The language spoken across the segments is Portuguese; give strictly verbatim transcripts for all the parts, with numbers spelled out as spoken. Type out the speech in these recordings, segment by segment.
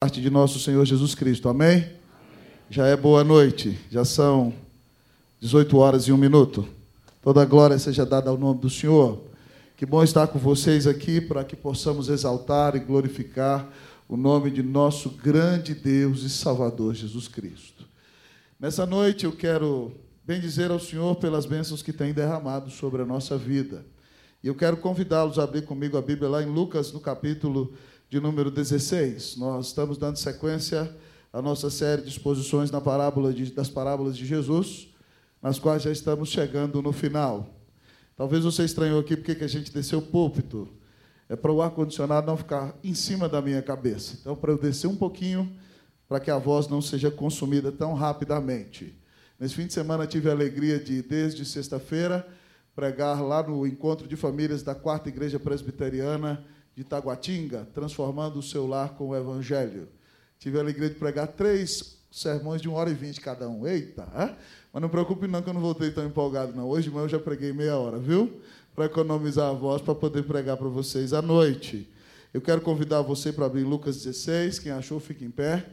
Parte de nosso Senhor Jesus Cristo, amém? Amém? Já é boa noite, já são dezoito horas e um minuto. Toda a glória seja dada ao nome do Senhor. Que bom estar com vocês aqui para que possamos exaltar e glorificar o nome de nosso grande Deus e Salvador Jesus Cristo. Nessa noite eu quero bendizer ao Senhor pelas bênçãos que tem derramado sobre a nossa vida. E eu quero convidá-los a abrir comigo a Bíblia lá em Lucas, no capítulo de número dezesseis. Nós estamos dando sequência à nossa série de exposições na parábola de, das parábolas de Jesus, nas quais já estamos chegando no final. Talvez você estranhou aqui porque que a gente desceu o púlpito. É para o ar-condicionado não ficar em cima da minha cabeça. Então, para eu descer um pouquinho, para que a voz não seja consumida tão rapidamente. Nesse fim de semana tive a alegria de, desde sexta-feira, pregar lá no Encontro de Famílias da Quarta Igreja Presbiteriana de Taguatinga, transformando o seu lar com o Evangelho. Tive a alegria de pregar três sermões de uma hora e vinte cada um. Eita! Hein? Mas não preocupe não, que eu não voltei tão empolgado, não. Hoje de manhã eu já preguei meia hora, viu? Para economizar a voz, para poder pregar para vocês à noite. Eu quero convidar você para abrir Lucas dezesseis. Quem achou, fique em pé.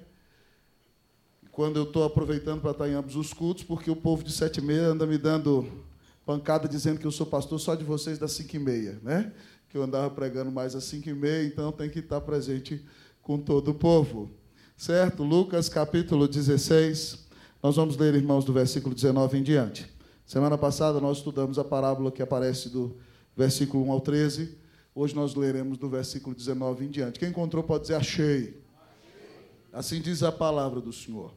Quando eu estou aproveitando para estar em ambos os cultos, porque o povo de sete e meia anda me dando pancada, dizendo que eu sou pastor só de vocês das cinco e meia, né? Que eu andava pregando mais às cinco e meia, então tem que estar presente com todo o povo. Certo? Lucas, capítulo dezesseis. Nós vamos ler, irmãos, do versículo dezenove em diante. Semana passada nós estudamos a parábola que aparece do versículo um ao treze. Hoje nós leremos do versículo dezenove em diante. Quem encontrou pode dizer achei. Assim diz a palavra do Senhor.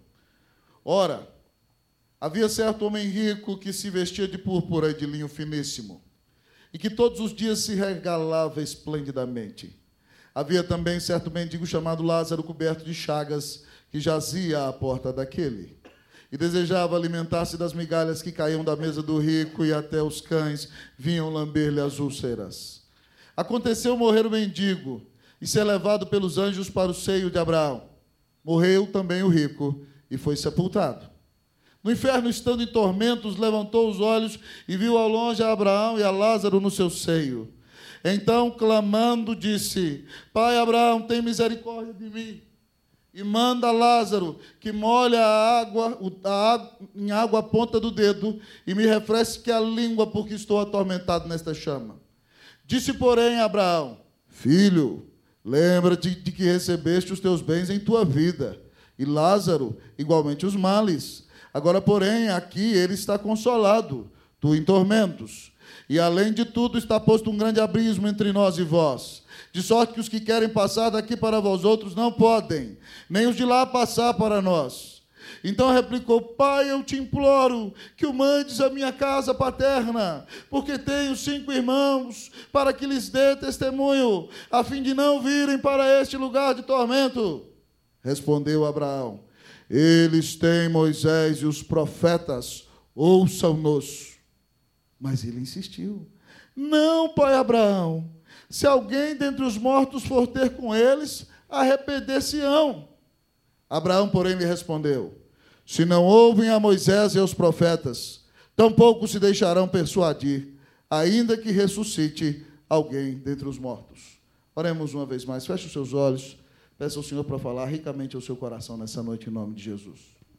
Ora, havia certo homem rico que se vestia de púrpura e de linho finíssimo, e que todos os dias se regalava esplendidamente. Havia também certo mendigo chamado Lázaro, coberto de chagas, que jazia à porta daquele, e desejava alimentar-se das migalhas que caíam da mesa do rico, e até os cães vinham lamber-lhe as úlceras. Aconteceu morrer o mendigo, e ser levado pelos anjos para o seio de Abraão. Morreu também o rico, e foi sepultado. No inferno, estando em tormentos, levantou os olhos e viu ao longe a Abraão e a Lázaro no seu seio. Então, clamando, disse: Pai Abraão, tem misericórdia de mim, e manda Lázaro que molhe a água, a água, em água a ponta do dedo, e me refresque a língua, porque estou atormentado nesta chama. Disse, porém, Abraão: Filho, lembra-te de que recebeste os teus bens em tua vida, e Lázaro igualmente os males. Agora, porém, aqui ele está consolado, tu em tormentos. E, além de tudo, está posto um grande abismo entre nós e vós, de sorte que os que querem passar daqui para vós outros não podem, nem os de lá passar para nós. Então replicou: Pai, eu te imploro que o mandes à minha casa paterna, porque tenho cinco irmãos, para que lhes dê testemunho, a fim de não virem para este lugar de tormento. Respondeu Abraão: Eles têm Moisés e os profetas, ouçam-nos. Mas ele insistiu: Não, pai Abraão, se alguém dentre os mortos for ter com eles, arrepender-se-ão. Abraão, porém, lhe respondeu: Se não ouvem a Moisés e aos profetas, tampouco se deixarão persuadir, ainda que ressuscite alguém dentre os mortos. Oremos uma vez mais, feche os seus olhos. Peça ao Senhor para falar ricamente ao seu coração nessa noite, em nome de Jesus.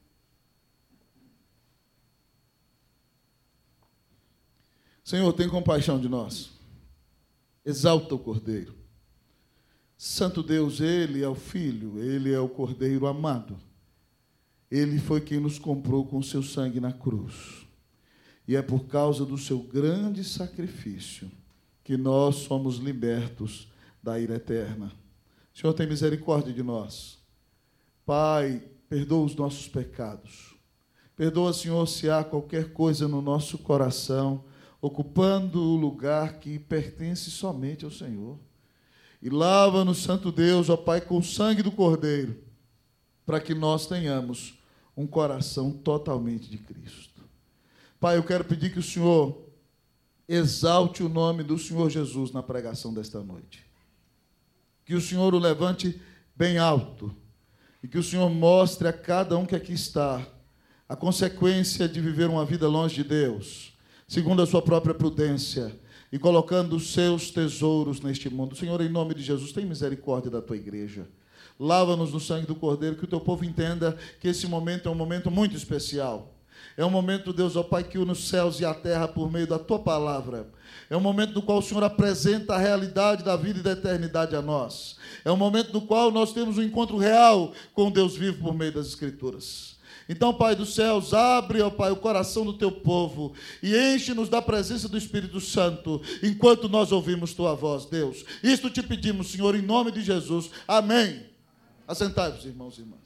Senhor, tem compaixão de nós. Exalta o Cordeiro. Santo Deus, Ele é o Filho, Ele é o Cordeiro amado. Ele foi quem nos comprou com o seu sangue na cruz. E é por causa do seu grande sacrifício que nós somos libertos da ira eterna. Senhor, tem misericórdia de nós. Pai, perdoa os nossos pecados. Perdoa, Senhor, se há qualquer coisa no nosso coração ocupando o lugar que pertence somente ao Senhor. E lava-nos, Santo Deus, ó Pai, com o sangue do Cordeiro, para que nós tenhamos um coração totalmente de Cristo. Pai, eu quero pedir que o Senhor exalte o nome do Senhor Jesus na pregação desta noite. Que o Senhor o levante bem alto e que o Senhor mostre a cada um que aqui está a consequência de viver uma vida longe de Deus, segundo a sua própria prudência, e colocando os seus tesouros neste mundo. Senhor, em nome de Jesus, tem misericórdia da tua igreja. Lava-nos no sangue do Cordeiro, que o teu povo entenda que esse momento é um momento muito especial. É um momento, Deus, ó Pai, que une os céus e a terra por meio da tua palavra. É um momento no qual o Senhor apresenta a realidade da vida e da eternidade a nós. É um momento no qual nós temos um encontro real com Deus vivo por meio das Escrituras. Então, Pai dos céus, abre, ó Pai, o coração do teu povo e enche-nos da presença do Espírito Santo enquanto nós ouvimos tua voz, Deus. Isto te pedimos, Senhor, em nome de Jesus. Amém. Assentai-vos, irmãos e irmãs.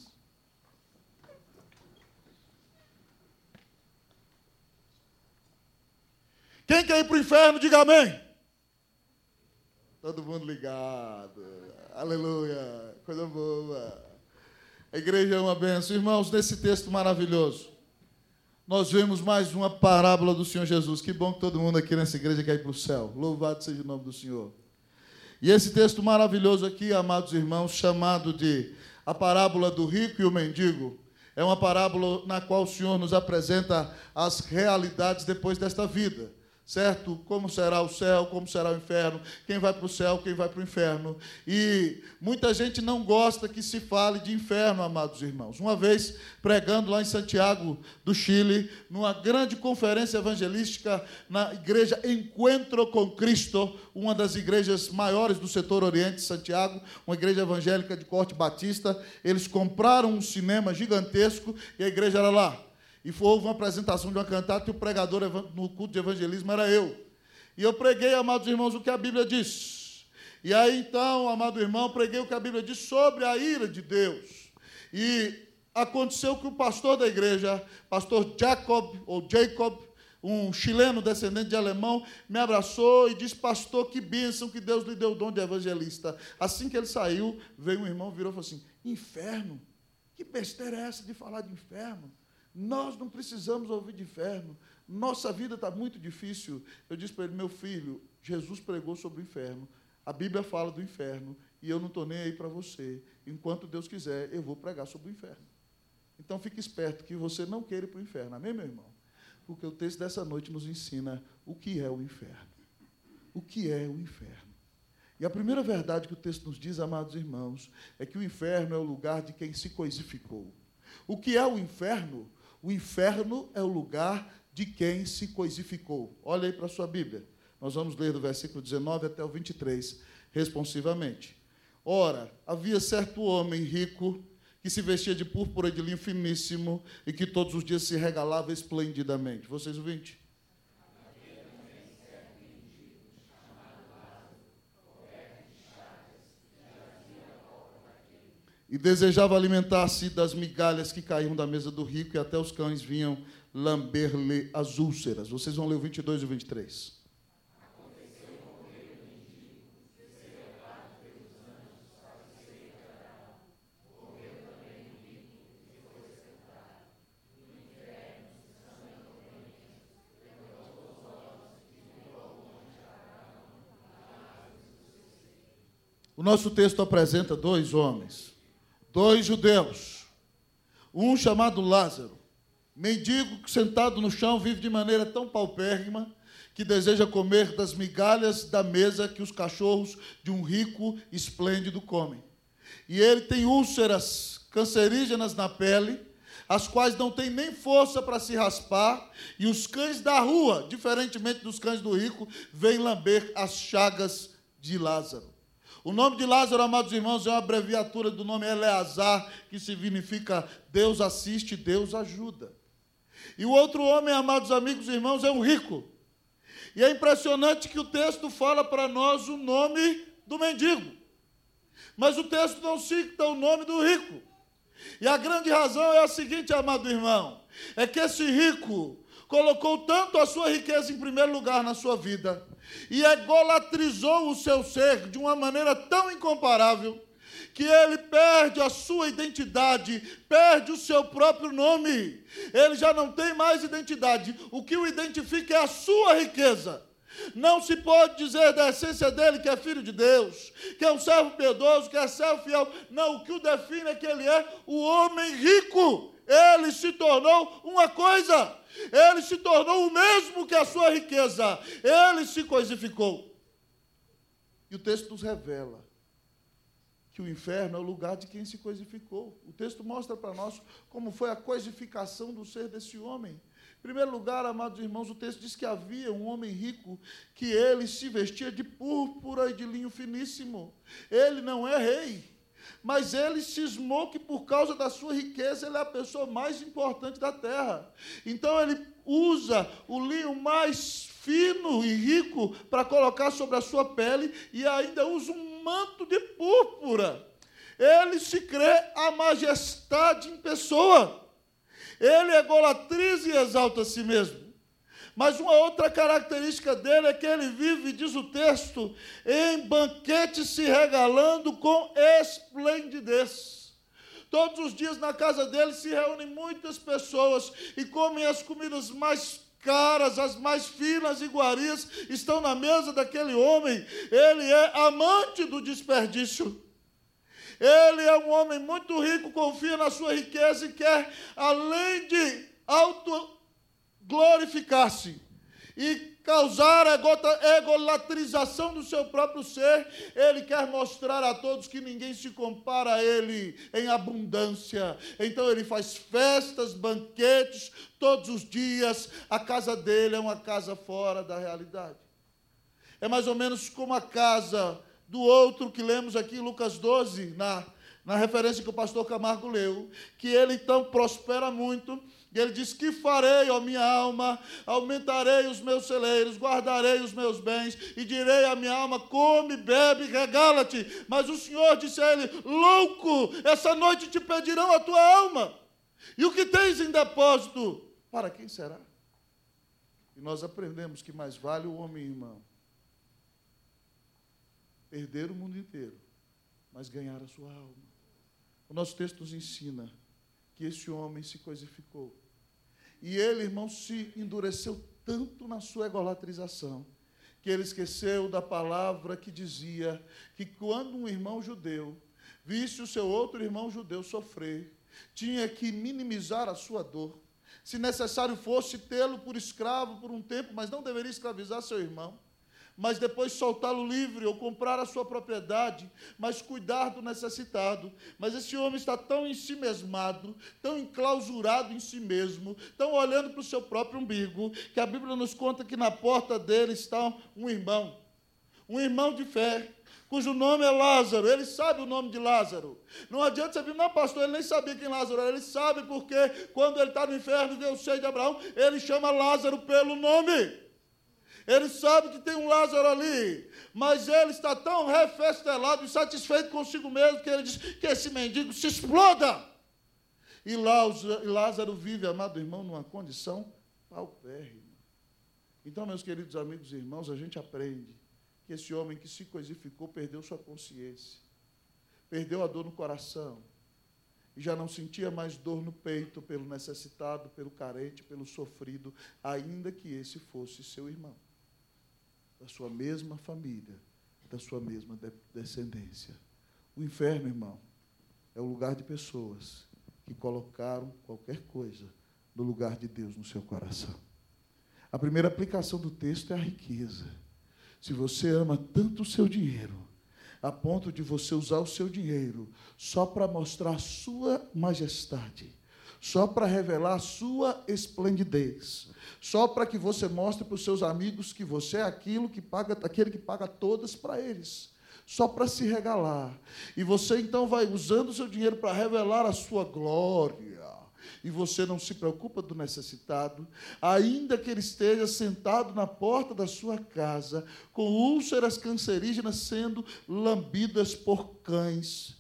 Quem quer ir para o inferno, diga amém. Todo mundo ligado. Aleluia. Coisa boa. A igreja é uma bênção. Irmãos, nesse texto maravilhoso, nós vemos mais uma parábola do Senhor Jesus. Que bom que todo mundo aqui nessa igreja quer ir para o céu. Louvado seja o nome do Senhor. E esse texto maravilhoso aqui, amados irmãos, chamado de a parábola do rico e o mendigo, é uma parábola na qual o Senhor nos apresenta as realidades depois desta vida. Certo? Como será o céu, como será o inferno, quem vai para o céu, quem vai para o inferno. E muita gente não gosta que se fale de inferno, amados irmãos. Uma vez, pregando lá em Santiago do Chile, numa grande conferência evangelística na igreja Encuentro com Cristo, uma das igrejas maiores do setor oriente de Santiago, uma igreja evangélica de corte batista, eles compraram um cinema gigantesco e a igreja era lá. E houve uma apresentação de uma cantata e o pregador no culto de evangelismo era eu. E eu preguei, amados irmãos, o que a Bíblia diz. E aí, então, amado irmão, preguei o que a Bíblia diz sobre a ira de Deus. E aconteceu que o pastor da igreja, pastor Jacob, ou Jacob, um chileno descendente de alemão, me abraçou e disse: pastor, que bênção que Deus lhe deu o dom de evangelista. Assim que ele saiu, veio um irmão, virou e falou assim: inferno? Que besteira é essa de falar de inferno? Nós não precisamos ouvir de inferno. Nossa vida está muito difícil. Eu disse para ele: meu filho, Jesus pregou sobre o inferno. A Bíblia fala do inferno. E eu não estou nem aí para você. Enquanto Deus quiser, eu vou pregar sobre o inferno. Então, fique esperto que você não queira ir para o inferno. Amém, meu irmão? Porque o texto dessa noite nos ensina o que é o inferno. O que é o inferno? E a primeira verdade que o texto nos diz, amados irmãos, é que o inferno é o lugar de quem se coisificou. O que é o inferno? O inferno é o lugar de quem se coisificou. Olha aí para a sua Bíblia. Nós vamos ler do versículo dezenove até o vinte e três, responsivamente. Ora, havia certo homem rico que se vestia de púrpura de linho finíssimo e que todos os dias se regalava esplendidamente. Vocês o vinte? E desejava alimentar-se das migalhas que caíam da mesa do rico, e até os cães vinham lamber-lhe as úlceras. Vocês vão ler o vinte e dois e o vinte e três. O nosso texto apresenta dois homens. Dois judeus, um chamado Lázaro, mendigo que sentado no chão vive de maneira tão paupérrima que deseja comer das migalhas da mesa que os cachorros de um rico esplêndido comem. E ele tem úlceras cancerígenas na pele, as quais não têm nem força para se raspar, e os cães da rua, diferentemente dos cães do rico, vêm lamber as chagas de Lázaro. O nome de Lázaro, amados irmãos, é uma abreviatura do nome Eleazar, que significa Deus assiste, Deus ajuda. E o outro homem, amados amigos e irmãos, é um rico. E é impressionante que o texto fala para nós o nome do mendigo. Mas o texto não cita o nome do rico. E a grande razão é a seguinte, amado irmão, é que esse rico colocou tanto a sua riqueza em primeiro lugar na sua vida e egolatrizou o seu ser de uma maneira tão incomparável que ele perde a sua identidade, perde o seu próprio nome. Ele já não tem mais identidade. O que o identifica é a sua riqueza. Não se pode dizer da essência dele que é filho de Deus, que é um servo piedoso, que é servo fiel. Não, o que o define é que ele é o homem rico. Ele se tornou uma coisa. Ele se tornou o mesmo que a sua riqueza. Ele se coisificou. E o texto nos revela que o inferno é o lugar de quem se coisificou. O texto mostra para nós como foi a coisificação do ser desse homem. Em primeiro lugar, amados irmãos, o texto diz que havia um homem rico que ele se vestia de púrpura e de linho finíssimo. Ele não é rei, mas ele cismou que por causa da sua riqueza ele é a pessoa mais importante da terra. Então ele usa o linho mais fino e rico para colocar sobre a sua pele e ainda usa um manto de púrpura. Ele se crê a majestade em pessoa. Ele egolatriza e exalta a si mesmo. Mas uma outra característica dele é que ele vive, diz o texto, em banquete se regalando com esplendidez. Todos os dias na casa dele se reúnem muitas pessoas e comem as comidas mais caras, as mais finas iguarias estão na mesa daquele homem. Ele é amante do desperdício. Ele é um homem muito rico, confia na sua riqueza e quer, além de autoglorificar-se e causar a egolatrização do seu próprio ser, ele quer mostrar a todos que ninguém se compara a ele em abundância. Então ele faz festas, banquetes, todos os dias. A casa dele é uma casa fora da realidade. É mais ou menos como a casa do outro que lemos aqui em Lucas doze, na, na referência que o pastor Camargo leu, que ele então prospera muito, e ele diz: que farei, ó minha alma? Aumentarei os meus celeiros, guardarei os meus bens, e direi à minha alma: come, bebe, regala-te. Mas o Senhor disse a ele: louco, essa noite te pedirão a tua alma, e o que tens em depósito, para quem será? E nós aprendemos que mais vale o homem, irmão, perder o mundo inteiro, mas ganhar a sua alma. O nosso texto nos ensina que esse homem se coisificou. E ele, irmão, se endureceu tanto na sua egolatrização, que ele esqueceu da palavra que dizia que quando um irmão judeu visse o seu outro irmão judeu sofrer, tinha que minimizar a sua dor. Se necessário fosse, tê-lo por escravo por um tempo, mas não deveria escravizar seu irmão, mas depois soltá-lo livre ou comprar a sua propriedade, mas cuidar do necessitado. Mas esse homem está tão ensimesmado, tão enclausurado em si mesmo, tão olhando para o seu próprio umbigo, que a Bíblia nos conta que na porta dele está um irmão, um irmão de fé, cujo nome é Lázaro. Ele sabe o nome de Lázaro. Não adianta você vir: não, pastor, ele nem sabia quem Lázaro era. Ele sabe porque quando ele está no inferno e vê o seio de Abraão, ele chama Lázaro pelo nome. Ele sabe que tem um Lázaro ali, mas ele está tão refestelado e satisfeito consigo mesmo que ele diz que esse mendigo se exploda. E Lázaro vive, amado irmão, numa condição paupérrima. Então, meus queridos amigos e irmãos, a gente aprende que esse homem que se coisificou perdeu sua consciência, perdeu a dor no coração, e já não sentia mais dor no peito pelo necessitado, pelo carente, pelo sofrido, ainda que esse fosse seu irmão, da sua mesma família, da sua mesma de- descendência. O inferno, irmão, é o lugar de pessoas que colocaram qualquer coisa no lugar de Deus no seu coração. A primeira aplicação do texto é a riqueza. Se você ama tanto o seu dinheiro, a ponto de você usar o seu dinheiro só para mostrar a sua majestade, só para revelar a sua esplendidez, só para que você mostre para os seus amigos que você é aquilo que paga, aquele que paga todas para eles, só para se regalar. E você então vai usando o seu dinheiro para revelar a sua glória, e você não se preocupa do necessitado, ainda que ele esteja sentado na porta da sua casa, com úlceras cancerígenas sendo lambidas por cães.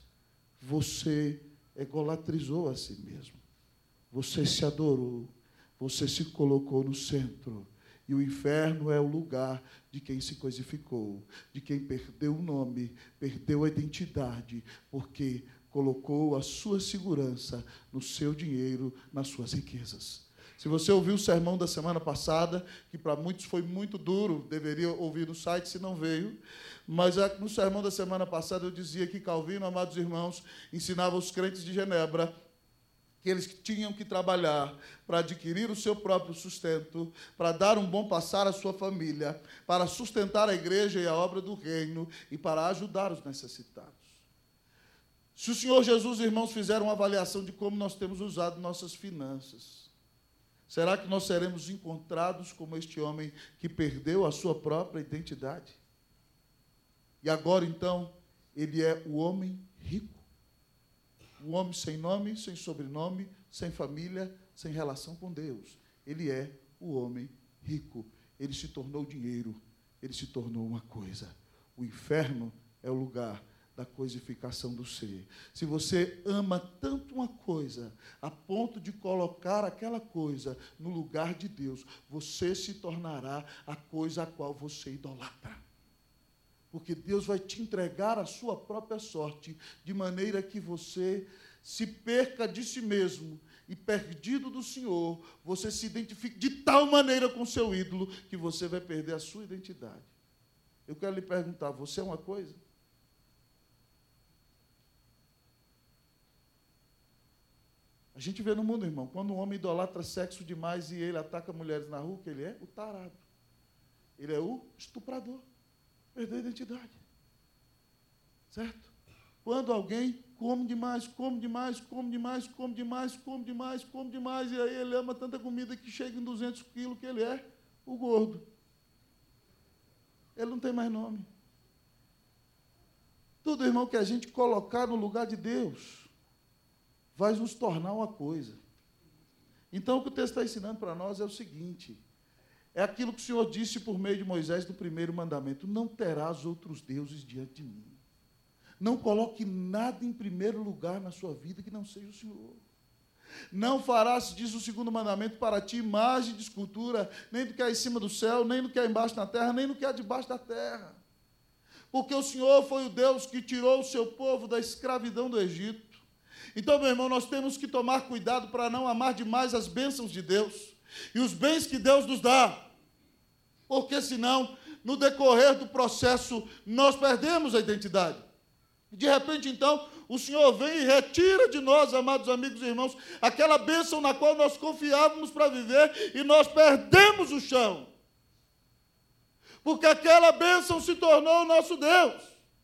Você egolatrizou a si mesmo. Você se adorou, você se colocou no centro. E o inferno é o lugar de quem se coisificou, de quem perdeu o nome, perdeu a identidade, porque colocou a sua segurança no seu dinheiro, nas suas riquezas. Se você ouviu o sermão da semana passada, que para muitos foi muito duro, deveria ouvir no site se não veio, mas no sermão da semana passada eu dizia que Calvino, amados irmãos, ensinava os crentes de Genebra que eles tinham que trabalhar para adquirir o seu próprio sustento, para dar um bom passar à sua família, para sustentar a igreja e a obra do reino e para ajudar os necessitados. Se o Senhor Jesus, irmãos, fizer uma avaliação de como nós temos usado nossas finanças, será que nós seremos encontrados como este homem que perdeu a sua própria identidade? E agora, então, ele é o homem rico. O homem sem nome, sem sobrenome, sem família, sem relação com Deus. Ele é o homem rico. Ele se tornou dinheiro. Ele se tornou uma coisa. O inferno é o lugar da coisificação do ser. Se você ama tanto uma coisa, a ponto de colocar aquela coisa no lugar de Deus, você se tornará a coisa a qual você idolatra. Porque Deus vai te entregar a sua própria sorte, de maneira que você se perca de si mesmo e, perdido do Senhor, você se identifique de tal maneira com o seu ídolo que você vai perder a sua identidade. Eu quero lhe perguntar, você é uma coisa? A gente vê no mundo, irmão, quando um homem idolatra sexo demais e ele ataca mulheres na rua, que ele é o tarado. Ele é o estuprador. Perdeu a identidade. Certo? Quando alguém come demais, come demais, come demais, come demais, come demais, come demais, e aí ele ama tanta comida que chega em duzentos quilos, que ele é o gordo. Ele não tem mais nome. Tudo, irmão, que a gente colocar no lugar de Deus vai nos tornar uma coisa. Então, o que o texto está ensinando para nós é o seguinte: é aquilo que o Senhor disse por meio de Moisés no primeiro mandamento: não terás outros deuses diante de mim. Não coloque nada em primeiro lugar na sua vida que não seja o Senhor. Não farás, diz o segundo mandamento, para ti imagem de escultura, nem do que há em cima do céu, nem do que há embaixo na terra, nem do que há debaixo da terra. Porque o Senhor foi o Deus que tirou o seu povo da escravidão do Egito. Então, meu irmão, nós temos que tomar cuidado para não amar demais as bênçãos de Deus e os bens que Deus nos dá. Porque senão, no decorrer do processo, nós perdemos a identidade. De repente, então, o Senhor vem e retira de nós, amados amigos e irmãos, aquela bênção na qual nós confiávamos para viver e nós perdemos o chão. Porque aquela bênção se tornou o nosso Deus.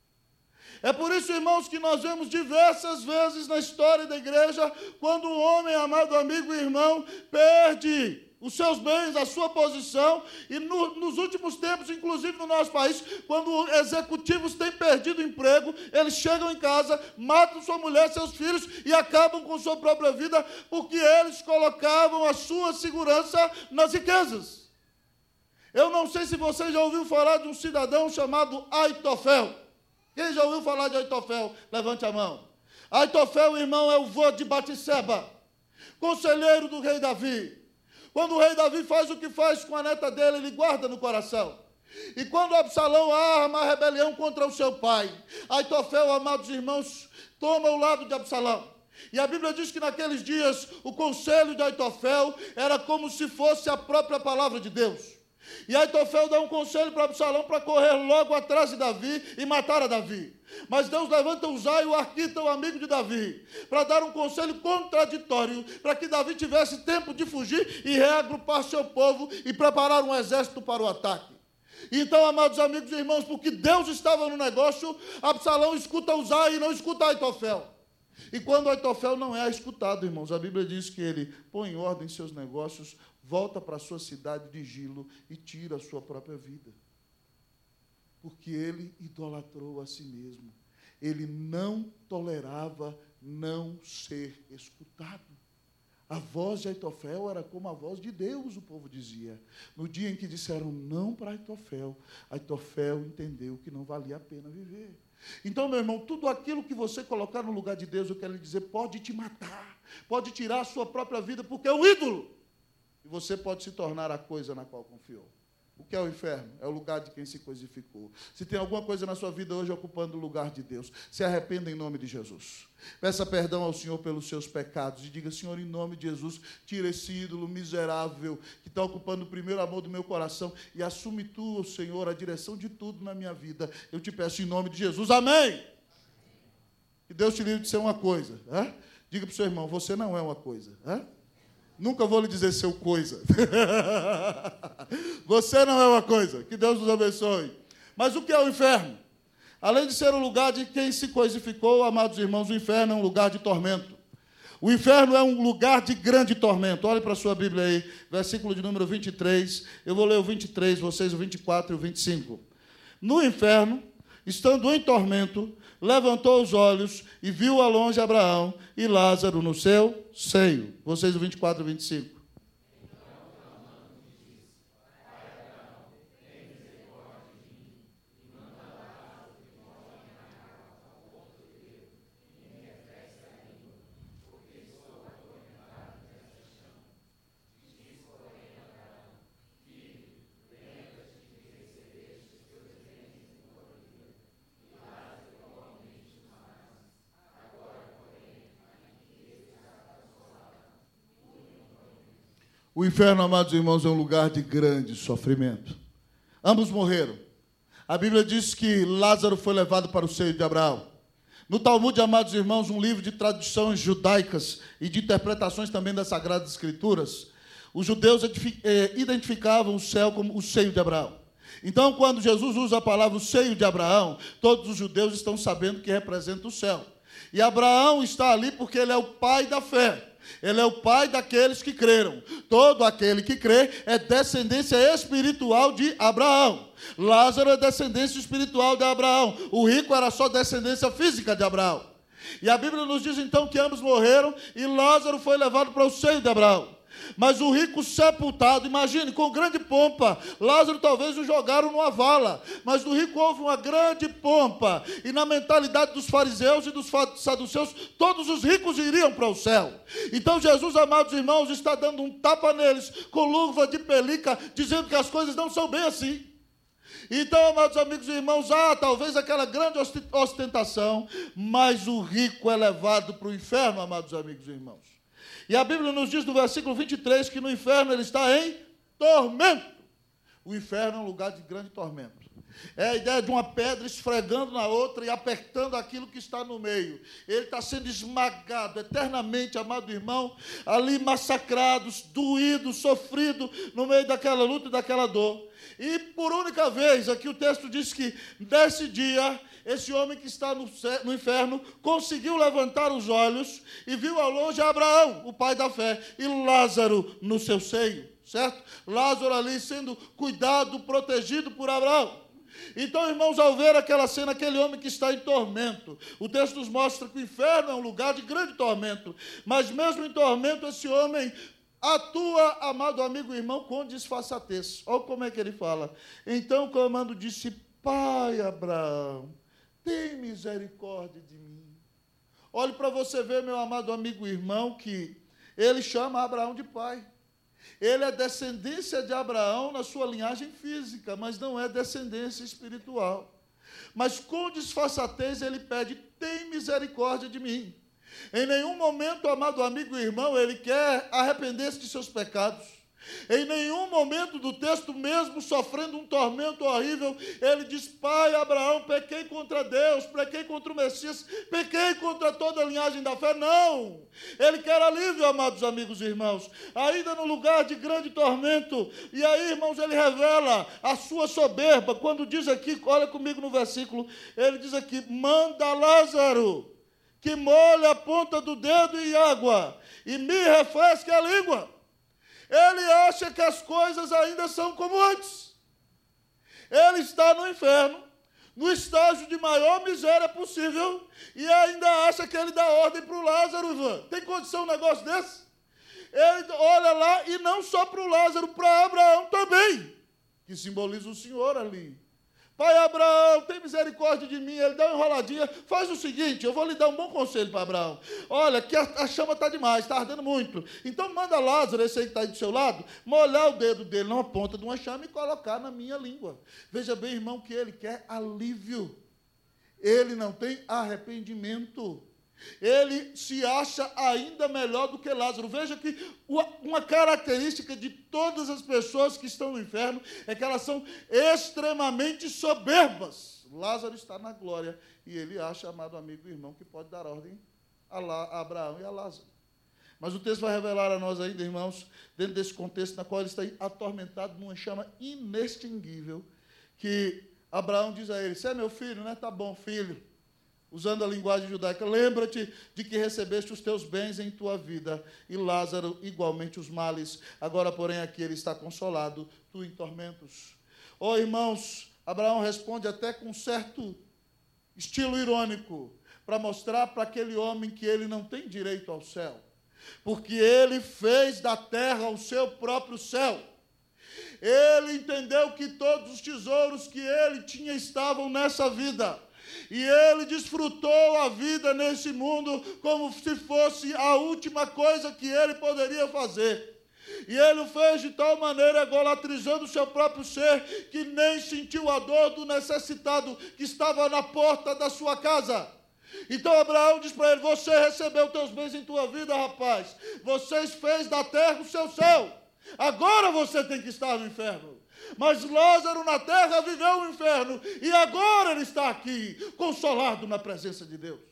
É por isso, irmãos, que nós vemos diversas vezes na história da igreja, quando um homem, amado amigo e irmão, perde os seus bens, a sua posição, e no, nos últimos tempos, inclusive no nosso país, quando executivos têm perdido o emprego, eles chegam em casa, matam sua mulher, seus filhos e acabam com sua própria vida, porque eles colocavam a sua segurança nas riquezas. Eu não sei se você já ouviu falar de um cidadão chamado Aitofel. Quem já ouviu falar de Aitofel? Levante a mão. Aitofel, irmão, é o vô de Batseba, conselheiro do rei Davi. Quando o rei Davi faz o que faz com a neta dele, ele guarda no coração. E quando Absalão arma a rebelião contra o seu pai, Aitofel, amados irmãos, toma o lado de Absalão. E a Bíblia diz que naqueles dias o conselho de Aitofel era como se fosse a própria palavra de Deus. E Aitofel dá um conselho para Absalão para correr logo atrás de Davi e matar a Davi. Mas Deus levanta Uzai, o arquita, o amigo de Davi, para dar um conselho contraditório, para que Davi tivesse tempo de fugir e reagrupar seu povo e preparar um exército para o ataque. Então, amados amigos e irmãos, porque Deus estava no negócio, Absalão escuta Uzai e não escuta Aitofel. E quando Aitofel não é escutado, irmãos, a Bíblia diz que ele põe em ordem seus negócios, volta para a sua cidade de Gilo e tira a sua própria vida. Porque ele idolatrou a si mesmo. Ele não tolerava não ser escutado. A voz de Aitofel era como a voz de Deus, o povo dizia. No dia em que disseram não para Aitofel, Aitofel entendeu que não valia a pena viver. Então, meu irmão, tudo aquilo que você colocar no lugar de Deus, eu quero lhe dizer, pode te matar, pode tirar a sua própria vida, porque é um ídolo. E você pode se tornar a coisa na qual confiou. O que é o inferno? É o lugar de quem se coisificou. Se tem alguma coisa na sua vida hoje ocupando o lugar de Deus, se arrependa em nome de Jesus. Peça perdão ao Senhor pelos seus pecados e diga, Senhor, em nome de Jesus, tira esse ídolo miserável que está ocupando o primeiro amor do meu coração e assume tu, Senhor, a direção de tudo na minha vida. Eu te peço em nome de Jesus. Amém! Que Deus te livre de ser uma coisa. Hein? Diga para o seu irmão, você não é uma coisa. Hein? Nunca vou lhe dizer seu coisa. Você não é uma coisa. Que Deus nos abençoe. Mas o que é o inferno? Além de ser um lugar de quem se coisificou, amados irmãos, o inferno é um lugar de tormento. O inferno é um lugar de grande tormento. Olhe para a sua Bíblia aí, versículo de número vinte e três. Eu vou ler o vinte e três, vocês o vinte e quatro e o vinte e cinco. No inferno, estando em tormento, levantou os olhos e viu ao longe Abraão e Lázaro no seu seio. Vocês o vinte e quatro e o vinte e cinco. O inferno, amados irmãos, é um lugar de grande sofrimento. Ambos morreram. A Bíblia diz que Lázaro foi levado para o seio de Abraão. No Talmud, amados irmãos, um livro de traduções judaicas e de interpretações também das Sagradas Escrituras, os judeus identificavam o céu como o seio de Abraão. Então, quando Jesus usa a palavra o seio de Abraão, todos os judeus estão sabendo que representa o céu. E Abraão está ali porque ele é o pai da fé. Ele é o pai daqueles que creram. Todo aquele que crê é descendência espiritual de Abraão. Lázaro é descendência espiritual de Abraão. O rico era só descendência física de Abraão. E a Bíblia nos diz então que ambos morreram e Lázaro foi levado para o seio de Abraão. Mas o rico sepultado, imagine, com grande pompa, Lázaro talvez o jogaram numa vala, mas do rico houve uma grande pompa, e na mentalidade dos fariseus e dos saduceus, todos os ricos iriam para o céu. Então Jesus, amados irmãos, está dando um tapa neles, com luva de pelica, dizendo que as coisas não são bem assim. Então, amados amigos e irmãos, há talvez aquela grande ostentação, mas o rico é levado para o inferno, amados amigos e irmãos. E a Bíblia nos diz no versículo vinte e três que no inferno ele está em tormento. O inferno é um lugar de grande tormento. É a ideia de uma pedra esfregando na outra e apertando aquilo que está no meio. Ele está sendo esmagado eternamente, amado irmão, ali massacrados, doído, sofrido, no meio daquela luta e daquela dor. E por única vez, aqui o texto diz que nesse dia, esse homem que está no, no inferno conseguiu levantar os olhos e viu ao longe Abraão, o pai da fé, e Lázaro no seu seio, certo? Lázaro ali sendo cuidado, protegido por Abraão. Então, irmãos, ao ver aquela cena, aquele homem que está em tormento, o texto nos mostra que o inferno é um lugar de grande tormento, mas mesmo em tormento, esse homem atua, amado amigo e irmão, com disfarçatez. Olha como é que ele fala. Então, clamando, disse: Pai Abraão, tem misericórdia de mim. Olhe para você ver, meu amado amigo e irmão, que ele chama Abraão de pai. Ele é descendência de Abraão na sua linhagem física, mas não é descendência espiritual. Mas com disfarçatez ele pede: tem misericórdia de mim. Em nenhum momento, amado amigo e irmão, ele quer arrepender-se de seus pecados. Em nenhum momento do texto, mesmo sofrendo um tormento horrível, ele diz: Pai Abraão, pequei contra Deus, pequei contra o Messias, pequei contra toda a linhagem da fé. Não! Ele quer alívio, amados amigos e irmãos, ainda no lugar de grande tormento. E aí, irmãos, ele revela a sua soberba, quando diz aqui, olha comigo no versículo, ele diz aqui: manda Lázaro que molhe a ponta do dedo em água e me refresque a língua. Ele acha que as coisas ainda são como antes. Ele está no inferno, no estágio de maior miséria possível, e ainda acha que ele dá ordem para o Lázaro, Ivan. Tem condição um negócio desse? Ele olha lá, e não só para o Lázaro, para Abraão também, que simboliza o Senhor ali. Pai Abraão, tem misericórdia de mim. Ele dá uma enroladinha. Faz o seguinte, eu vou lhe dar um bom conselho para Abraão. Olha, que a, a chama está demais, está ardendo muito. Então manda Lázaro, esse aí que está aí do seu lado, molhar o dedo dele numa ponta de uma chama e colocar na minha língua. Veja bem, irmão, que ele quer alívio. Ele não tem arrependimento. Ele se acha ainda melhor do que Lázaro. Veja que uma característica de todas as pessoas que estão no inferno é que elas são extremamente soberbas. Lázaro está na glória e ele acha, amado amigo e irmão, que pode dar ordem a Abraão e a Lázaro. Mas o texto vai revelar a nós ainda, irmãos, dentro desse contexto na qual ele está atormentado numa chama inextinguível, que Abraão diz a ele, você é meu filho, né? Tá bom, filho. Usando a linguagem judaica, lembra-te de que recebeste os teus bens em tua vida, e Lázaro igualmente os males. Agora, porém, aqui ele está consolado, tu em tormentos. Oh, irmãos, Abraão responde até com certo estilo irônico, para mostrar para aquele homem que ele não tem direito ao céu, porque ele fez da terra o seu próprio céu. Ele entendeu que todos os tesouros que ele tinha estavam nessa vida, e ele desfrutou a vida nesse mundo como se fosse a última coisa que ele poderia fazer. E ele o fez de tal maneira, egolatrizando o seu próprio ser, que nem sentiu a dor do necessitado que estava na porta da sua casa. Então Abraão diz para ele, você recebeu teus bens em tua vida, rapaz. Você fez da terra o seu céu. Agora você tem que estar no inferno. Mas Lázaro na terra viveu o inferno, e agora ele está aqui, consolado na presença de Deus.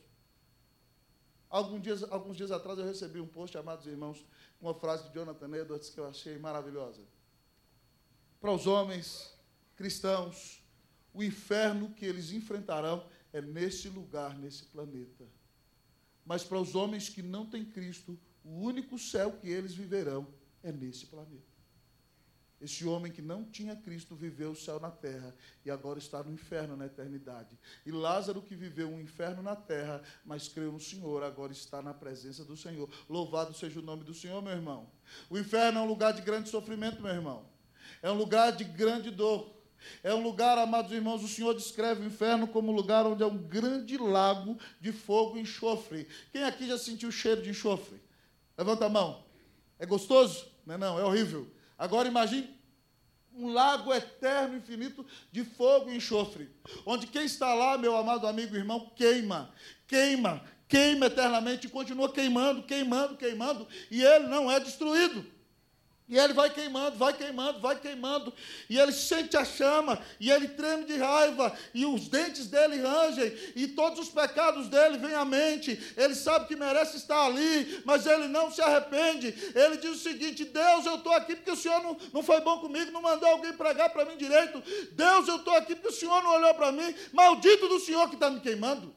Alguns dias, alguns dias atrás eu recebi um post, amados irmãos, com uma frase de Jonathan Edwards que eu achei maravilhosa. Para os homens cristãos, o inferno que eles enfrentarão é nesse lugar, nesse planeta. Mas para os homens que não têm Cristo, o único céu que eles viverão é nesse planeta. Esse homem que não tinha Cristo viveu o céu na terra e agora está no inferno na eternidade. E Lázaro, que viveu um inferno na terra, mas creu no Senhor, agora está na presença do Senhor. Louvado seja o nome do Senhor, meu irmão. O inferno é um lugar de grande sofrimento, meu irmão. É um lugar de grande dor. É um lugar, amados irmãos, o Senhor descreve o inferno como um lugar onde é um grande lago de fogo e enxofre. Quem aqui já sentiu o cheiro de enxofre? Levanta a mão. É gostoso? Não é não, é horrível. Agora imagine um lago eterno, infinito, de fogo e enxofre, onde quem está lá, meu amado amigo e irmão, queima, queima, queima eternamente, e continua queimando, queimando, queimando, e ele não é destruído. E ele vai queimando, vai queimando, vai queimando, e ele sente a chama, e ele treme de raiva, e os dentes dele rangem, e todos os pecados dele vêm à mente. Ele sabe que merece estar ali, mas ele não se arrepende. Ele diz o seguinte, Deus, eu estou aqui porque o Senhor não, não foi bom comigo, não mandou alguém pregar para mim direito. Deus, eu estou aqui porque o Senhor não olhou para mim. Maldito do Senhor que está me queimando.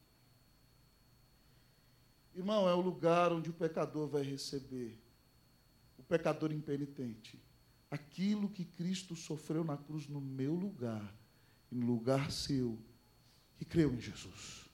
Irmão, é o lugar onde o pecador vai receber, o pecador impenitente, aquilo que Cristo sofreu na cruz no meu lugar, e no lugar seu, que creu em Jesus.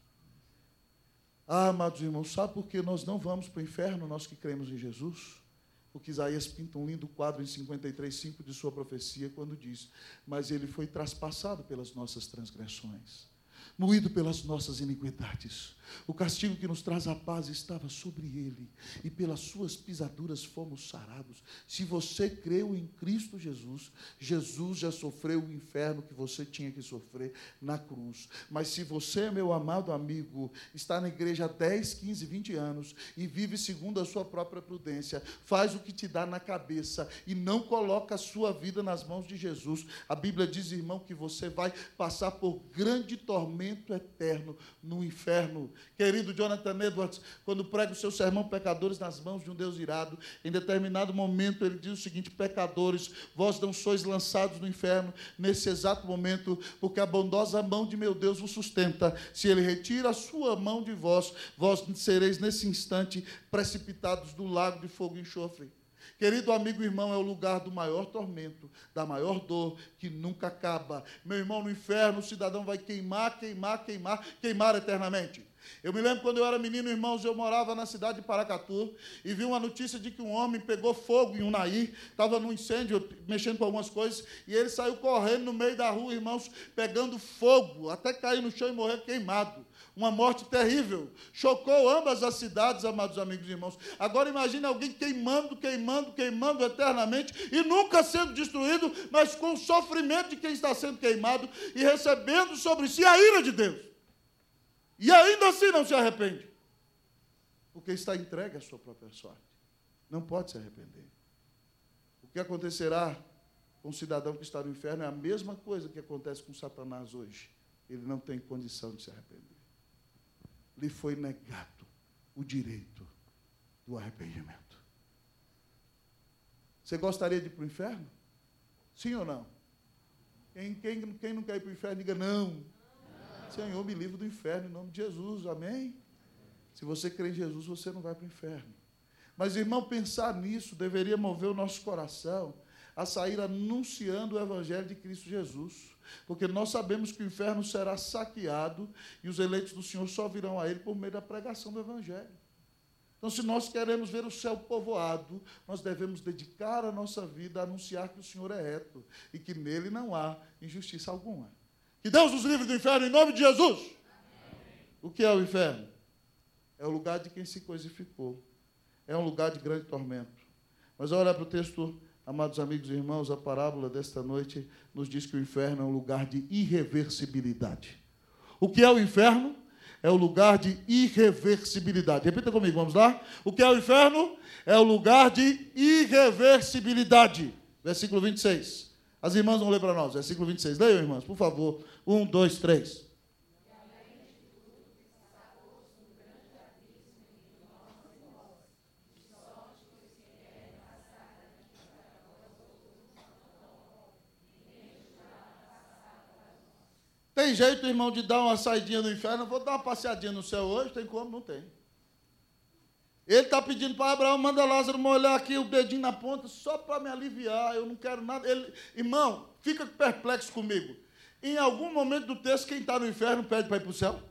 Ah, amados irmãos, sabe por que nós não vamos para o inferno, nós que cremos em Jesus? Porque Isaías pinta um lindo quadro em cinquenta e três, cinco de sua profecia, quando diz, mas ele foi traspassado pelas nossas transgressões, moído pelas nossas iniquidades. O castigo que nos traz a paz estava sobre ele, e pelas suas pisaduras fomos sarados. Se você creu em Cristo Jesus, Jesus já sofreu o inferno que você tinha que sofrer na cruz. Mas se você, meu amado amigo, está na igreja há dez, quinze, vinte anos e vive segundo a sua própria prudência, faz o que te dá na cabeça e não coloca a sua vida nas mãos de Jesus, a Bíblia diz, irmão, que você vai passar por grande tormento eterno no inferno. Querido Jonathan Edwards, quando prega o seu sermão Pecadores nas mãos de um Deus irado, em determinado momento ele diz o seguinte, pecadores, vós não sois lançados no inferno nesse exato momento, porque a bondosa mão de meu Deus vos sustenta. Se ele retira a sua mão de vós, vós sereis nesse instante precipitados do lago de fogo e enxofre. Querido amigo e irmão, é o lugar do maior tormento, da maior dor, que nunca acaba. Meu irmão, no inferno o cidadão vai queimar, queimar, queimar, queimar eternamente. Eu me lembro quando eu era menino, irmãos, eu morava na cidade de Paracatu e vi uma notícia de que um homem pegou fogo em Unai, estava num incêndio, mexendo com algumas coisas, e ele saiu correndo no meio da rua, irmãos, pegando fogo, até cair no chão e morrer queimado. Uma morte terrível. Chocou ambas as cidades, amados amigos e irmãos. Agora imagine alguém queimando, queimando, queimando eternamente e nunca sendo destruído, mas com o sofrimento de quem está sendo queimado e recebendo sobre si a ira de Deus. E ainda assim não se arrepende, porque está entregue à sua própria sorte. Não pode se arrepender. O que acontecerá com o cidadão que está no inferno é a mesma coisa que acontece com Satanás hoje. Ele não tem condição de se arrepender. Lhe foi negado o direito do arrependimento. Você gostaria de ir para o inferno? Sim ou não? Quem, quem, quem não quer ir para o inferno, diga não. não. Senhor, me livre do inferno em nome de Jesus, amém? Se você crê em Jesus, você não vai para o inferno. Mas, irmão, pensar nisso deveria mover o nosso coração a sair anunciando o Evangelho de Cristo Jesus. Porque nós sabemos que o inferno será saqueado e os eleitos do Senhor só virão a ele por meio da pregação do Evangelho. Então, se nós queremos ver o céu povoado, nós devemos dedicar a nossa vida a anunciar que o Senhor é reto e que nele não há injustiça alguma. Que Deus nos livre do inferno em nome de Jesus. Amém. O que é o inferno? É o lugar de quem se coisificou. É um lugar de grande tormento. Mas olha para o texto, amados amigos e irmãos, a parábola desta noite nos diz que o inferno é um lugar de irreversibilidade. O que é o inferno? É o lugar de irreversibilidade. Repita comigo, vamos lá? O que é o inferno? É o lugar de irreversibilidade. Versículo vinte e seis. As irmãs vão ler para nós. Versículo vinte e seis. Leiam, irmãs, por favor. Um, dois, três. Tem jeito, irmão, de dar uma saidinha no inferno? Vou dar uma passeadinha no céu hoje? Tem como? Não tem. Ele está pedindo para Abraão, manda Lázaro molhar aqui o dedinho na ponta, só para me aliviar, eu não quero nada. Ele, irmão, fica perplexo comigo. Em algum momento do texto, quem está no inferno pede para ir para o céu?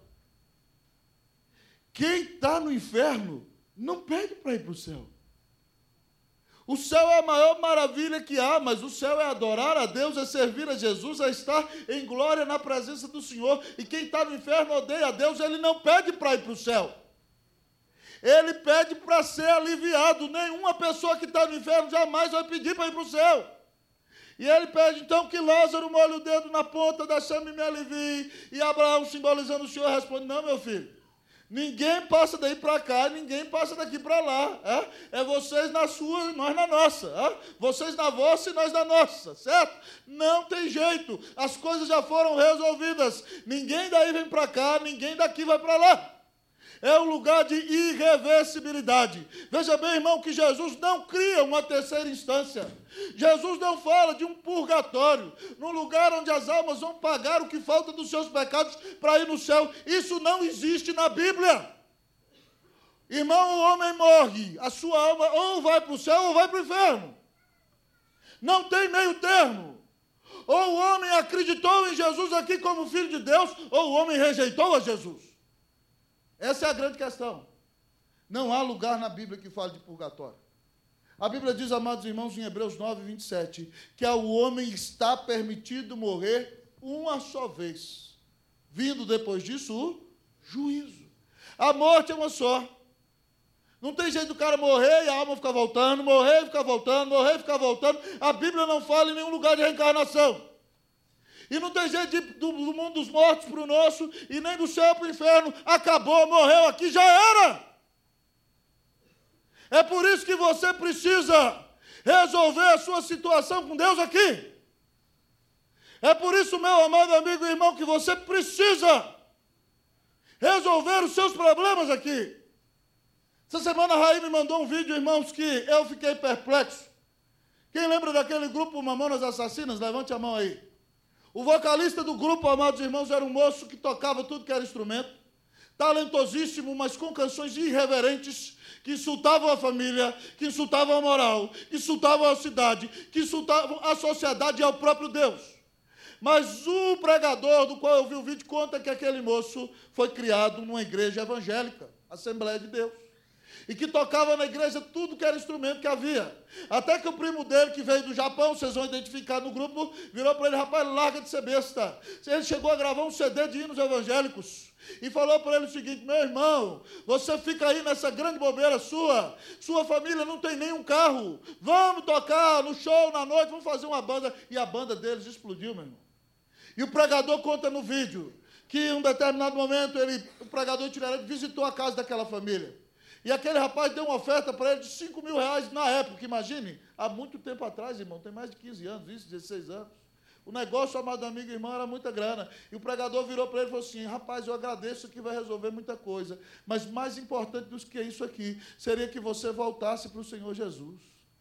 Quem está no inferno não pede para ir para o céu. O céu é a maior maravilha que há, mas o céu é adorar a Deus, é servir a Jesus, é estar em glória na presença do Senhor. E quem está no inferno odeia a Deus, ele não pede para ir para o céu. Ele pede para ser aliviado. Nenhuma pessoa que está no inferno jamais vai pedir para ir para o céu. E ele pede então que Lázaro molhe o dedo na ponta da chama e me alivie. E Abraão, simbolizando o Senhor, responde, não, meu filho. Ninguém passa daí para cá, ninguém passa daqui para lá. É? é vocês na sua e nós na nossa. É? Vocês na vossa e nós na nossa, certo? Não tem jeito. As coisas já foram resolvidas. Ninguém daí vem para cá, ninguém daqui vai para lá. É um lugar de irreversibilidade. Veja bem, irmão, que Jesus não cria uma terceira instância. Jesus não fala de um purgatório, num lugar onde as almas vão pagar o que falta dos seus pecados para ir no céu. Isso não existe na Bíblia. Irmão, o homem morre, a sua alma ou vai para o céu ou vai para o inferno. Não tem meio termo. Ou o homem acreditou em Jesus aqui como Filho de Deus, ou o homem rejeitou a Jesus. Essa é a grande questão. Não há lugar na Bíblia que fale de purgatório. A Bíblia diz, amados irmãos, em Hebreus nove, vinte e sete, que ao homem está permitido morrer uma só vez. Vindo depois disso o juízo. A morte é uma só. Não tem jeito do cara morrer e a alma ficar voltando, morrer e ficar voltando, morrer e ficar voltando. A Bíblia não fala em nenhum lugar de reencarnação. E não tem jeito de ir do, do mundo dos mortos para o nosso, e nem do céu para o inferno. Acabou, morreu aqui, já era. É por isso que você precisa resolver a sua situação com Deus aqui. É por isso, meu amado amigo e irmão, que você precisa resolver os seus problemas aqui. Essa semana a Raí me mandou um vídeo, irmãos, que eu fiquei perplexo. Quem lembra daquele grupo Mamonas Assassinas? Levante a mão aí. O vocalista do grupo, amados irmãos, era um moço que tocava tudo que era instrumento, talentosíssimo, mas com canções irreverentes, que insultavam a família, que insultavam a moral, que insultavam a cidade, que insultavam a sociedade e ao próprio Deus. Mas o pregador do qual eu vi o vídeo conta que aquele moço foi criado numa igreja evangélica, Assembleia de Deus, e que tocava na igreja tudo que era instrumento que havia. Até que o primo dele, que veio do Japão, vocês vão identificar no grupo, virou para ele, rapaz, larga de ser besta. Ele chegou a gravar um C D de hinos evangélicos e falou para ele o seguinte, meu irmão, você fica aí nessa grande bobeira sua, sua família não tem nenhum carro, vamos tocar no show, na noite, vamos fazer uma banda. E a banda deles explodiu, meu irmão. E o pregador conta no vídeo que em um determinado momento ele, o pregador itinerante visitou a casa daquela família. E aquele rapaz deu uma oferta para ele de cinco mil reais na época, imagine, há muito tempo atrás, irmão, tem mais de quinze anos, isso, dezesseis anos. O negócio, amado amigo e irmão, era muita grana. E o pregador virou para ele e falou assim, rapaz, eu agradeço, isso aqui vai resolver muita coisa, mas mais importante do que isso aqui, seria que você voltasse para o Senhor Jesus.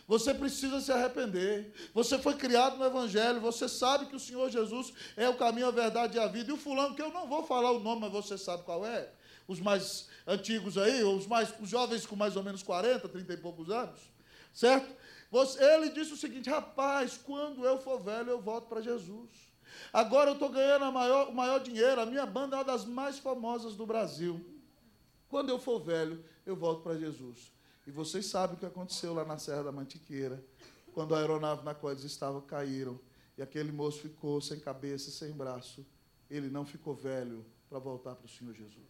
Você precisa se arrepender. Você foi criado no Evangelho. Você sabe que o Senhor Jesus é o caminho, a verdade e a vida. E o fulano, que eu não vou falar o nome, mas você sabe qual é. Os mais antigos aí, os, mais, os jovens com mais ou menos quarenta, trinta e poucos anos. Certo? Você, ele disse o seguinte: rapaz, quando eu for velho, eu volto para Jesus. Agora eu estou ganhando a maior, o maior dinheiro. A minha banda é uma das mais famosas do Brasil. Quando eu for velho, eu volto para Jesus. E vocês sabem o que aconteceu lá na Serra da Mantiqueira, quando a aeronave na qual eles estavam caíram, e aquele moço ficou sem cabeça, sem braço. Ele não ficou velho para voltar para o Senhor Jesus.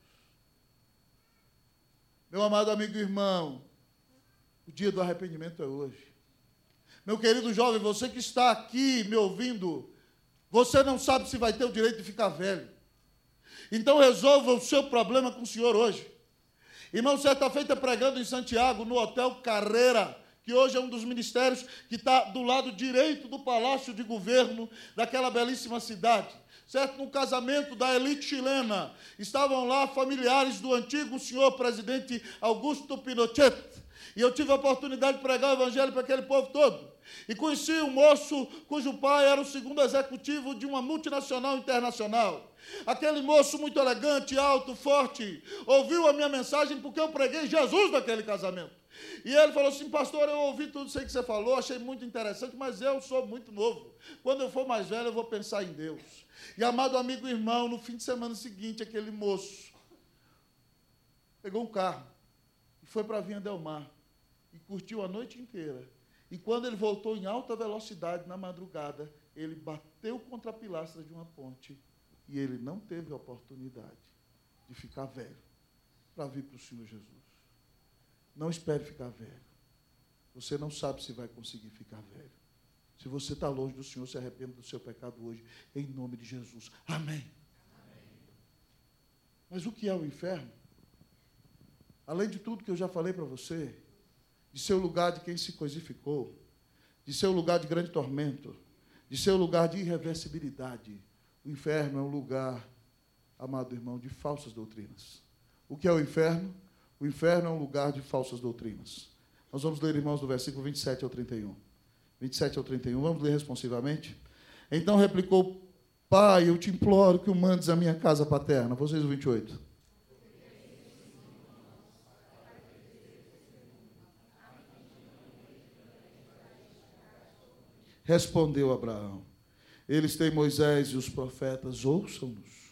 Meu amado amigo e irmão, o dia do arrependimento é hoje. Meu querido jovem, você que está aqui me ouvindo, você não sabe se vai ter o direito de ficar velho. Então resolva o seu problema com o Senhor hoje. Irmão, certa feita pregando em Santiago, no Hotel Carreira, que hoje é um dos ministérios que está do lado direito do Palácio de Governo daquela belíssima cidade. Certo? No casamento da elite chilena, estavam lá familiares do antigo senhor presidente Augusto Pinochet. E eu tive a oportunidade de pregar o evangelho para aquele povo todo. E conheci um moço cujo pai era o segundo executivo de uma multinacional internacional. Aquele moço muito elegante, alto, forte, ouviu a minha mensagem porque eu preguei Jesus naquele casamento. E ele falou assim: pastor, eu ouvi tudo isso aí que você falou, achei muito interessante, mas eu sou muito novo. Quando eu for mais velho, eu vou pensar em Deus. E, amado amigo e irmão, no fim de semana seguinte, aquele moço pegou um carro e foi para a Vinha Del Mar e curtiu a noite inteira. E quando ele voltou em alta velocidade na madrugada, ele bateu contra a pilastra de uma ponte e ele não teve a oportunidade de ficar velho para vir para o Senhor Jesus. Não espere ficar velho. Você não sabe se vai conseguir ficar velho. Se você está longe do Senhor, se arrependa do seu pecado hoje, em nome de Jesus. Amém. Amém. Mas o que é o inferno? Além de tudo que eu já falei para você, de ser o lugar de quem se coisificou, de ser o lugar de grande tormento, de ser o lugar de irreversibilidade, o inferno é um lugar, amado irmão, de falsas doutrinas. O que é o inferno? O inferno é um lugar de falsas doutrinas. Nós vamos ler, irmãos, do versículo vinte e sete ao trinta e um. vinte e sete ao trinta e um, vamos ler responsivamente? Então replicou: Pai, eu te imploro que o mandes à minha casa paterna. Vocês, o vinte e oito. Respondeu Abraão: eles têm Moisés e os profetas, ouçam-nos.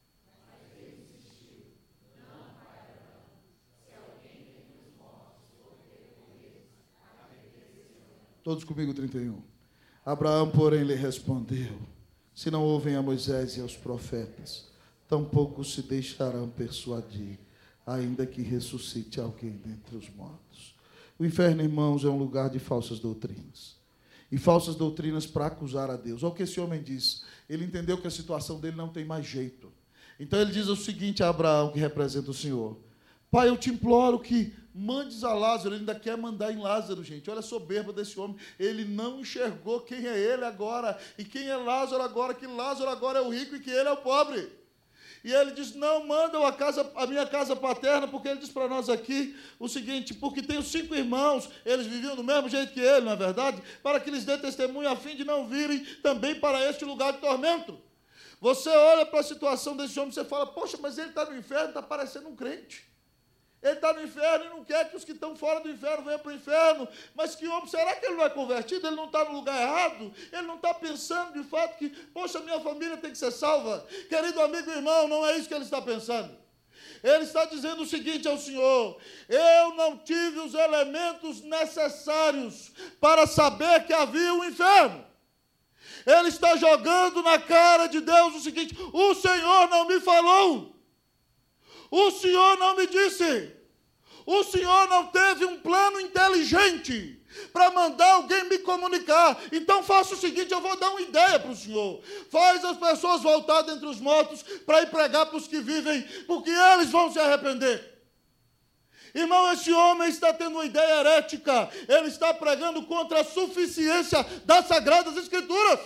Todos comigo, trinta e um. Abraão, porém, lhe respondeu: se não ouvem a Moisés e aos profetas, tampouco se deixarão persuadir, ainda que ressuscite alguém dentre os mortos. O inferno, irmãos, é um lugar de falsas doutrinas. E falsas doutrinas para acusar a Deus. Olha o que esse homem diz. Ele entendeu que a situação dele não tem mais jeito. Então ele diz o seguinte a Abraão, que representa o Senhor: Pai, eu te imploro que mandes a Lázaro. Ele ainda quer mandar em Lázaro, gente. Olha a soberba desse homem. Ele não enxergou quem é ele agora. E quem é Lázaro agora. Que Lázaro agora é o rico e que ele é o pobre. E ele diz: não, mandam a, casa, a minha casa paterna, porque ele diz para nós aqui o seguinte: porque tenho cinco irmãos, eles viviam do mesmo jeito que ele, não é verdade? Para que lhes dê testemunho, a fim de não virem também para este lugar de tormento. Você olha para a situação desse homem e você fala: poxa, mas ele está no inferno, está parecendo um crente. Ele está no inferno e não quer que os que estão fora do inferno venham para o inferno. Mas que homem, será que ele não é convertido? Ele não está no lugar errado? Ele não está pensando de fato que, poxa, minha família tem que ser salva? Querido amigo e irmão, não é isso que ele está pensando. Ele está dizendo o seguinte ao Senhor: eu não tive os elementos necessários para saber que havia um inferno. Ele está jogando na cara de Deus o seguinte: o Senhor não me falou. O Senhor não me disse. O Senhor não teve um plano inteligente para mandar alguém me comunicar. Então faça o seguinte: eu vou dar uma ideia para o Senhor. Faz as pessoas voltar dentre os mortos para ir pregar para os que vivem, porque eles vão se arrepender. Irmão, esse homem está tendo uma ideia herética. Ele está pregando contra a suficiência das Sagradas Escrituras.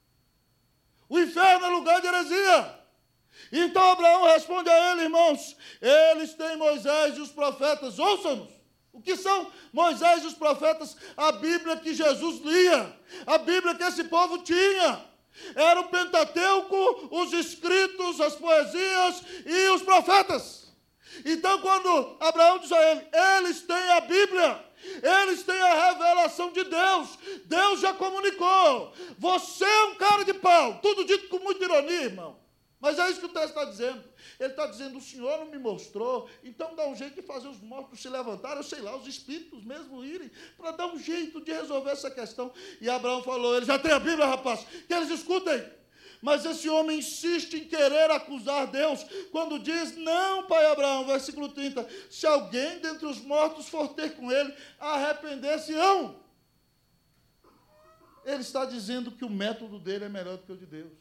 O inferno é lugar de heresia. Então Abraão responde a ele: irmãos, eles têm Moisés e os profetas, ouçam-nos. O que são Moisés e os profetas? A Bíblia que Jesus lia, a Bíblia que esse povo tinha. Era o Pentateuco, os escritos, as poesias e os profetas. Então, quando Abraão diz a ele, eles têm a Bíblia, eles têm a revelação de Deus, Deus já comunicou. Você é um cara de pau, tudo dito com muita ironia, irmão. Mas é isso que o texto está dizendo. Ele está dizendo, o Senhor não me mostrou, então dá um jeito de fazer os mortos se levantarem, eu sei lá, os espíritos mesmo irem, para dar um jeito de resolver essa questão. E Abraão falou, ele já tem a Bíblia, rapaz, que eles escutem. Mas esse homem insiste em querer acusar Deus, quando diz, não, pai Abraão, versículo trinta, se alguém dentre os mortos for ter com ele, arrepender-se-ão. Ele está dizendo que o método dele é melhor do que o de Deus.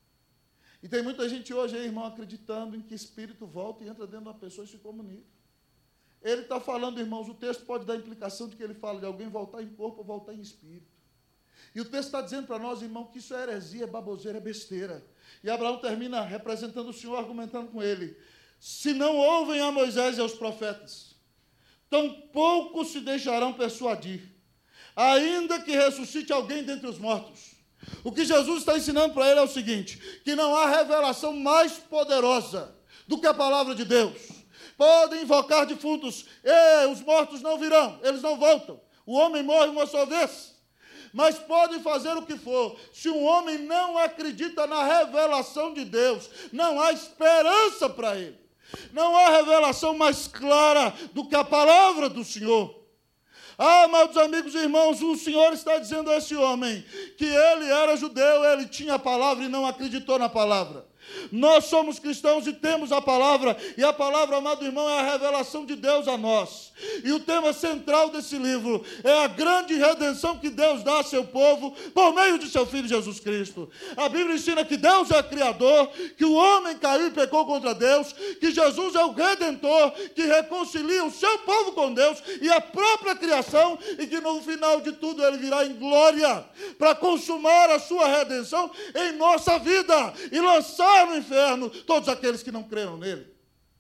E tem muita gente hoje, aí, irmão, acreditando em que espírito volta e entra dentro de uma pessoa e se comunica. Ele está falando, irmãos, o texto pode dar a implicação de que ele fala de alguém voltar em corpo ou voltar em espírito. E o texto está dizendo para nós, irmão, que isso é heresia, é baboseira, é besteira. E Abraão termina representando o Senhor, argumentando com ele. Se não ouvem a Moisés e aos profetas, tampouco se deixarão persuadir, ainda que ressuscite alguém dentre os mortos. O que Jesus está ensinando para ele é o seguinte, que não há revelação mais poderosa do que a palavra de Deus. Podem invocar defuntos, e os mortos não virão, eles não voltam. O homem morre uma só vez. Mas podem fazer o que for. Se um homem não acredita na revelação de Deus, não há esperança para ele. Não há revelação mais clara do que a palavra do Senhor. Ah, amados amigos e irmãos, o Senhor está dizendo a esse homem que ele era judeu, ele tinha a palavra e não acreditou na palavra. Nós somos cristãos e temos a palavra, e a palavra, amado irmão, é a revelação de Deus a nós. E o tema central desse livro é a grande redenção que Deus dá a seu povo por meio de seu Filho Jesus Cristo. A Bíblia ensina que Deus é Criador, que o homem caiu e pecou contra Deus, que Jesus é o Redentor, que reconcilia o seu povo com Deus e a própria criação, e que no final de tudo ele virá em glória para consumar a sua redenção em nossa vida e lançar no inferno todos aqueles que não creram nele.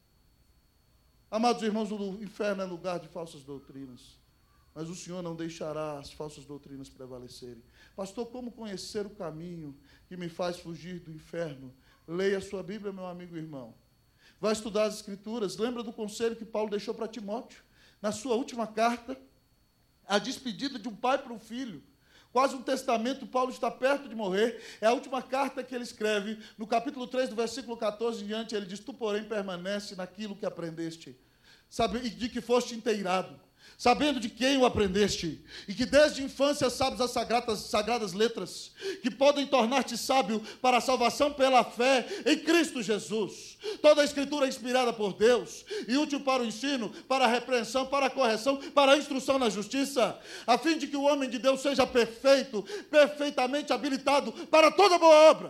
Amados irmãos, o inferno é lugar de falsas doutrinas, mas o Senhor não deixará as falsas doutrinas prevalecerem. Pastor, como conhecer o caminho que me faz fugir do inferno? Leia a sua Bíblia, meu amigo e irmão. Vai estudar as Escrituras. Lembra do conselho que Paulo deixou para Timóteo? Na sua última carta, a despedida de um pai para um filho. Quase um testamento, Paulo está perto de morrer. É a última carta que ele escreve. No capítulo três, do versículo catorze em diante, ele diz, tu, porém, permanece naquilo que aprendeste, sabe, e de que foste inteirado, sabendo de quem o aprendeste, e que desde a infância sabes as sagradas, sagradas letras, que podem tornar-te sábio para a salvação pela fé em Cristo Jesus. Toda a Escritura é inspirada por Deus, e útil para o ensino, para a repreensão, para a correção, para a instrução na justiça, a fim de que o homem de Deus seja perfeito, perfeitamente habilitado para toda boa obra.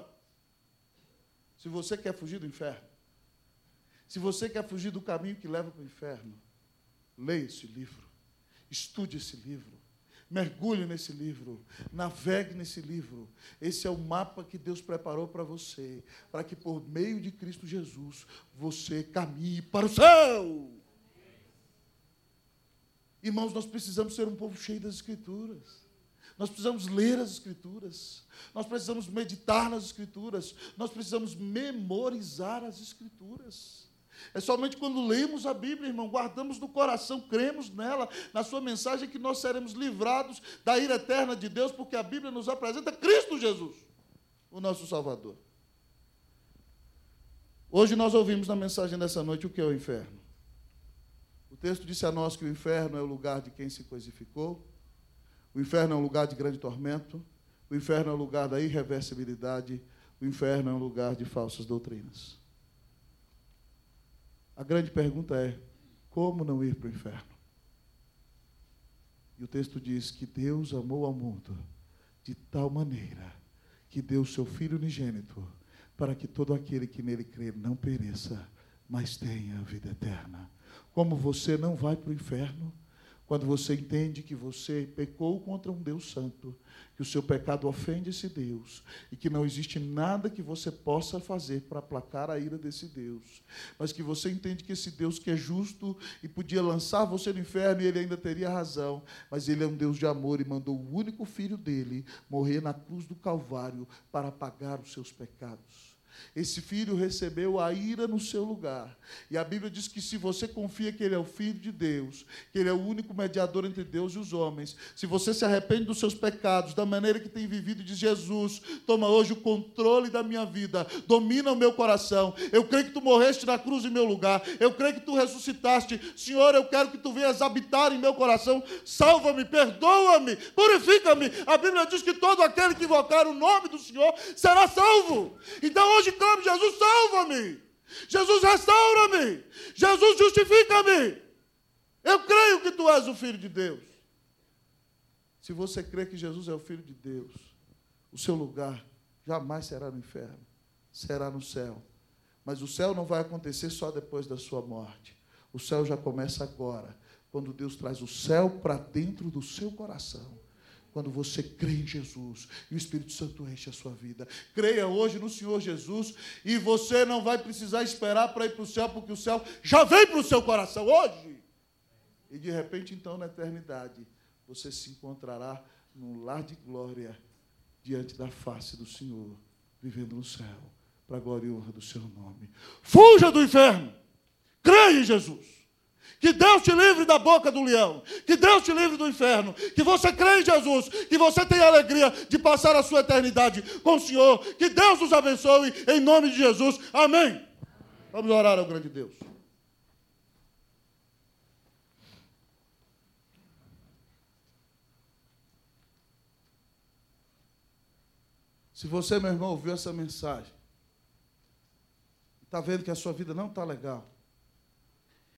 Se você quer fugir do inferno, se você quer fugir do caminho que leva para o inferno, leia esse livro. Estude esse livro, mergulhe nesse livro, navegue nesse livro. Esse é o mapa que Deus preparou para você, para que por meio de Cristo Jesus, você caminhe para o céu. Irmãos, nós precisamos ser um povo cheio das Escrituras. Nós precisamos ler as Escrituras. Nós precisamos meditar nas Escrituras. Nós precisamos memorizar as Escrituras. É somente quando lemos a Bíblia, irmão, guardamos no coração, cremos nela, na sua mensagem, que nós seremos livrados da ira eterna de Deus, porque a Bíblia nos apresenta Cristo Jesus, o nosso Salvador. Hoje nós ouvimos na mensagem dessa noite o que é o inferno. O texto disse a nós que o inferno é o lugar de quem se coisificou, o inferno é um lugar de grande tormento, o inferno é um lugar da irreversibilidade, o inferno é um lugar de falsas doutrinas. A grande pergunta é, como não ir para o inferno? E o texto diz que Deus amou ao mundo de tal maneira que deu o seu Filho unigênito para que todo aquele que nele crê não pereça, mas tenha a vida eterna. Como você não vai para o inferno, Quando você entende que você pecou contra um Deus santo, que o seu pecado ofende esse Deus, e que não existe nada que você possa fazer para aplacar a ira desse Deus, mas que você entende que esse Deus que é justo e podia lançar você no inferno, e ele ainda teria razão, mas ele é um Deus de amor e mandou o único filho dele morrer na cruz do Calvário para pagar os seus pecados. Esse filho recebeu a ira no seu lugar. E a Bíblia diz que se você confia que ele é o Filho de Deus, que ele é o único mediador entre Deus e os homens, se você se arrepende dos seus pecados, da maneira que tem vivido, diz: Jesus, toma hoje o controle da minha vida, domina o meu coração. Eu creio que tu morreste na cruz em meu lugar. Eu creio que tu ressuscitaste. Senhor, eu quero que tu venhas habitar em meu coração. Salva-me, perdoa-me, purifica-me. A Bíblia diz que todo aquele que invocar o nome do Senhor será salvo. Então hoje clame: Jesus, salva-me. Jesus, restaura-me. Jesus, justifica-me. Eu creio que tu és o Filho de Deus. Se você crê que Jesus é o Filho de Deus, o seu lugar jamais será no inferno, será no céu. Mas o céu não vai acontecer só depois da sua morte. O céu já começa agora, quando Deus traz o céu para dentro do seu coração. Quando você crê em Jesus e o Espírito Santo enche a sua vida. Creia hoje no Senhor Jesus e você não vai precisar esperar para ir para o céu, porque o céu já vem para o seu coração hoje. E de repente, então, na eternidade, você se encontrará num lar de glória diante da face do Senhor, vivendo no céu, para a glória e honra do seu nome. Fuja do inferno. Creia em Jesus. Que Deus te livre da boca do leão. Que Deus te livre do inferno. Que você crê em Jesus. Que você tenha a alegria de passar a sua eternidade com o Senhor. Que Deus nos abençoe em nome de Jesus. Amém. Vamos orar ao grande Deus. Se você, meu irmão, ouviu essa mensagem, está vendo que a sua vida não está legal,